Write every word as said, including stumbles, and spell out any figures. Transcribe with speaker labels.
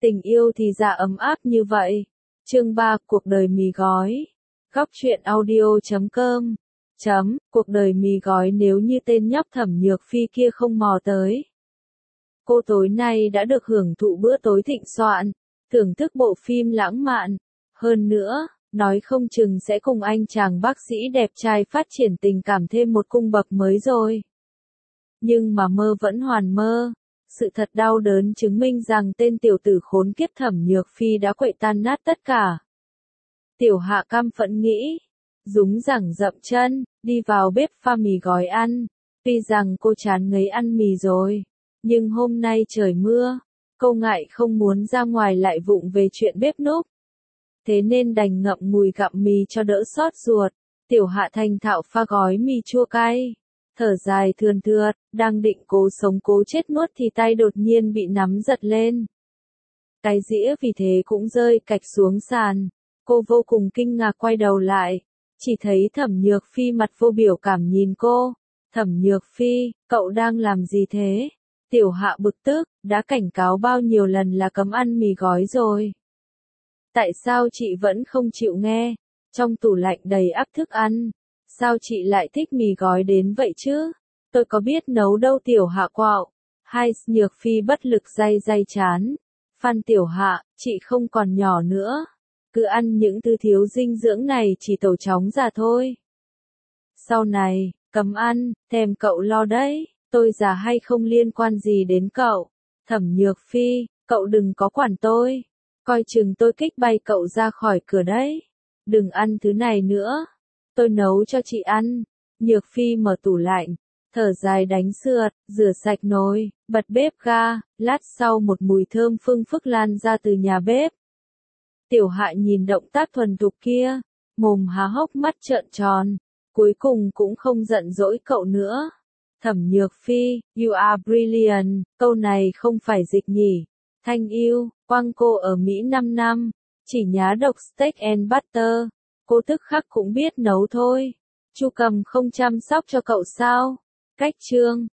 Speaker 1: Tình yêu thì ra ấm áp như vậy. Chương ba, cuộc đời mì gói. Góc truyện audio chấm com. Chấm, cuộc đời mì gói nếu như tên nhóc Thẩm Nhược Phi kia không mò tới. Cô tối nay đã được hưởng thụ bữa tối thịnh soạn, thưởng thức bộ phim lãng mạn. Hơn nữa, nói không chừng sẽ cùng anh chàng bác sĩ đẹp trai phát triển tình cảm thêm một cung bậc mới rồi. Nhưng mà mơ vẫn hoàn mơ. Sự thật đau đớn chứng minh rằng tên tiểu tử khốn kiếp Thẩm Nhược Phi đã quậy tan nát tất cả. Tiểu Hạ căm phẫn nghĩ, dúng dẳng dậm chân, đi vào bếp pha mì gói ăn. Tuy rằng cô chán ngấy ăn mì rồi, nhưng hôm nay trời mưa, cô ngại không muốn ra ngoài lại vụng về chuyện bếp núc. Thế nên đành ngậm ngùi gặm mì cho đỡ xót ruột. Tiểu Hạ thành thạo pha gói mì chua cay. Thở dài thườn thượt, đang định cố sống cố chết nuốt thì tay đột nhiên bị nắm giật lên. Cái dĩa vì thế cũng rơi cạch xuống sàn. Cô vô cùng kinh ngạc quay đầu lại, chỉ thấy Thẩm Nhược Phi mặt vô biểu cảm nhìn cô. Thẩm Nhược Phi, cậu đang làm gì thế? Tiểu Hạ bực tức, đã cảnh cáo bao nhiêu lần là cấm ăn mì gói rồi. Tại sao chị vẫn không chịu nghe? Trong tủ lạnh đầy ắp thức ăn. Sao chị lại thích mì gói đến vậy chứ? Tôi có biết nấu đâu. Tiểu Hạ quạo. Hai Nhược Phi bất lực day day chán. Phan Tiểu Hạ, chị không còn nhỏ nữa. Cứ ăn những thứ thiếu dinh dưỡng này chỉ tổ chóng già thôi. Sau này, cấm ăn, thèm cậu lo đấy. Tôi già hay không liên quan gì đến cậu. Thẩm Nhược Phi, cậu đừng có quản tôi. Coi chừng tôi kích bay cậu ra khỏi cửa đấy. Đừng ăn thứ này nữa. Tôi nấu cho chị ăn. Nhược Phi mở tủ lạnh, thở dài đánh sượt, rửa sạch nồi, bật bếp ga. Lát sau một mùi thơm phưng phức lan ra từ nhà bếp. Tiểu Hạ nhìn động tác thuần thục kia, mồm há hốc mắt trợn tròn. Cuối cùng cũng không giận dỗi cậu nữa. Thẩm Nhược Phi, you are brilliant. Câu này không phải dịch nhỉ. Thanh yêu, quăng cô ở Mỹ năm năm. Chỉ nhá độc steak and butter. Cô tức khắc cũng biết nấu thôi. Chu Cầm không chăm sóc cho cậu sao? Cách chương